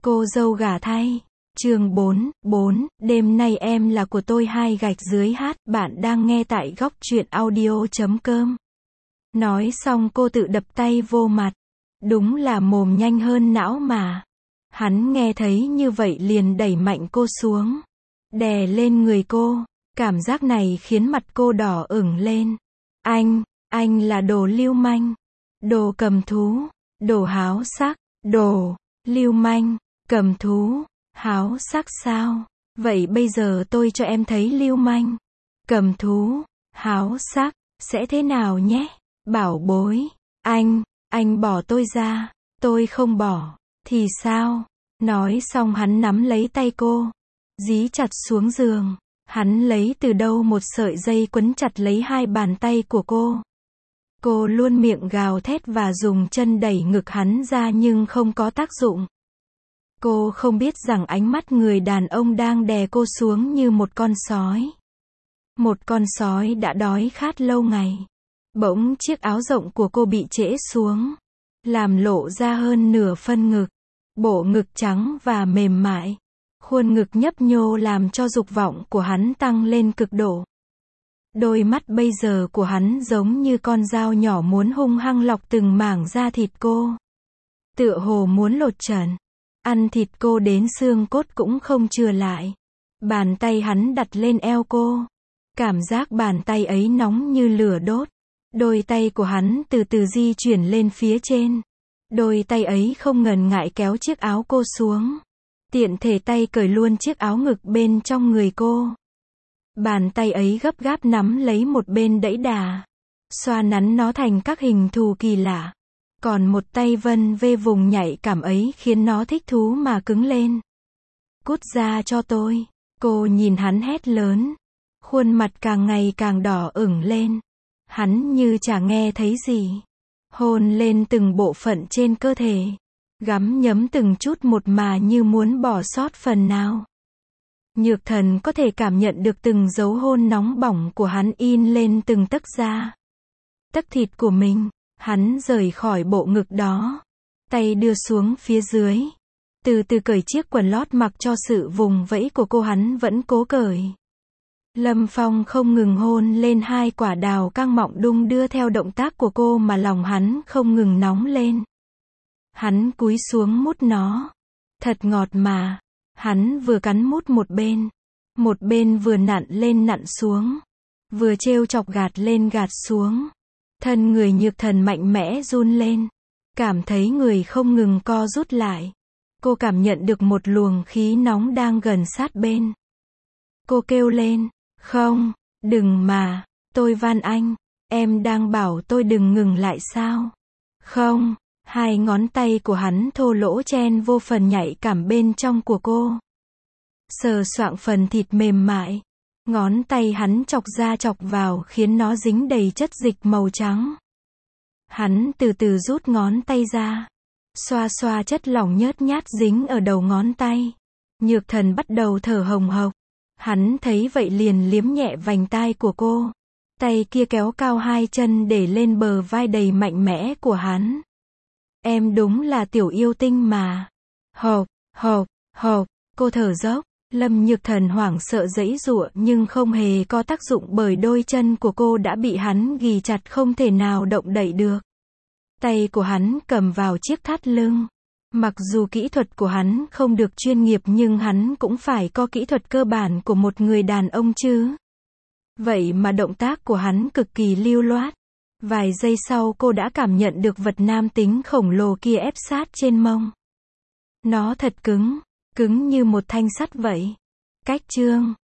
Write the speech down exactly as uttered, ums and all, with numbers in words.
Cô dâu gả thay. Chương bốn, bốn, đêm nay em là của tôi hai gạch dưới hát, bạn đang nghe tại góc truyện audio chấm com. Nói xong cô tự đập tay vô mặt. Đúng là mồm nhanh hơn não mà. Hắn nghe thấy như vậy liền đẩy mạnh cô xuống. Đè lên người cô. Cảm giác này khiến mặt cô đỏ ửng lên. Anh, anh là đồ lưu manh. Đồ cầm thú. Đồ háo sắc. Đồ, lưu manh, cầm thú, háo sắc sao? Vậy bây giờ tôi cho em thấy lưu manh, cầm thú, háo sắc, sẽ thế nào nhé? Bảo bối, anh, anh bỏ tôi ra, tôi không bỏ, thì sao? Nói xong hắn nắm lấy tay cô, dí chặt xuống giường. Hắn lấy từ đâu một sợi dây quấn chặt lấy hai bàn tay của cô. Cô luôn miệng gào thét và dùng chân đẩy ngực hắn ra nhưng không có tác dụng. Cô không biết rằng ánh mắt người đàn ông đang đè cô xuống như một con sói. Một con sói đã đói khát lâu ngày. Bỗng chiếc áo rộng của cô bị trễ xuống, làm lộ ra hơn nửa phân ngực. Bộ ngực trắng và mềm mại. Khuôn ngực nhấp nhô làm cho dục vọng của hắn tăng lên cực độ. Đôi mắt bây giờ của hắn giống như con dao nhỏ muốn hung hăng lọc từng mảng da thịt cô. Tựa hồ muốn lột trần. Ăn thịt cô đến xương cốt cũng không chừa lại. Bàn tay hắn đặt lên eo cô. Cảm giác bàn tay ấy nóng như lửa đốt. Đôi tay của hắn từ từ di chuyển lên phía trên. Đôi tay ấy không ngần ngại kéo chiếc áo cô xuống. Tiện thể tay cởi luôn chiếc áo ngực bên trong người cô. Bàn tay ấy gấp gáp nắm lấy một bên đẫy đà, xoa nắn nó thành các hình thù kỳ lạ. Còn một tay vân vê vùng nhạy cảm ấy khiến nó thích thú mà cứng lên. Cút ra cho tôi. Cô nhìn hắn hét lớn. Khuôn mặt càng ngày càng đỏ ửng lên. Hắn như chả nghe thấy gì. Hôn lên từng bộ phận trên cơ thể. Gắm nhấm từng chút một mà như muốn bỏ sót phần nào. Nhược Thần có thể cảm nhận được từng dấu hôn nóng bỏng của hắn in lên từng tấc da. Tấc thịt của mình. Hắn rời khỏi bộ ngực đó. Tay đưa xuống phía dưới. Từ từ cởi chiếc quần lót mặc cho sự vùng vẫy của cô, hắn vẫn cố cởi. Lâm Phong không ngừng hôn lên hai quả đào căng mọng đung đưa theo động tác của cô mà lòng hắn không ngừng nóng lên. Hắn cúi xuống mút nó. Thật ngọt mà. Hắn vừa cắn mút một bên. Một bên vừa nặn lên nặn xuống. Vừa trêu chọc gạt lên gạt xuống. Thân người Nhược Thần mạnh mẽ run lên. Cảm thấy người không ngừng co rút lại. Cô cảm nhận được một luồng khí nóng đang gần sát bên. Cô kêu lên. Không, đừng mà. Tôi van anh. Em đang bảo tôi đừng ngừng lại sao? Không. Hai ngón tay của hắn thô lỗ chen vô phần nhạy cảm bên trong của cô. Sờ soạng phần thịt mềm mại. Ngón tay hắn chọc ra chọc vào khiến nó dính đầy chất dịch màu trắng. Hắn từ từ rút ngón tay ra. Xoa xoa chất lỏng nhớt nhát dính ở đầu ngón tay. Nhược Thần bắt đầu thở hồng hộc. Hắn thấy vậy liền liếm nhẹ vành tai của cô. Tay kia kéo cao hai chân để lên bờ vai đầy mạnh mẽ của hắn. Em đúng là tiểu yêu tinh mà. Hộc, hộc, hộc, cô thở dốc. Lâm Nhược Thần hoảng sợ giãy giụa nhưng không hề có tác dụng bởi đôi chân của cô đã bị hắn ghì chặt không thể nào động đậy được. Tay của hắn cầm vào chiếc thắt lưng. Mặc dù kỹ thuật của hắn không được chuyên nghiệp nhưng hắn cũng phải có kỹ thuật cơ bản của một người đàn ông chứ. Vậy mà động tác của hắn cực kỳ lưu loát. Vài giây sau cô đã cảm nhận được vật nam tính khổng lồ kia ép sát trên mông. Nó thật cứng, cứng như một thanh sắt vậy. Cách chương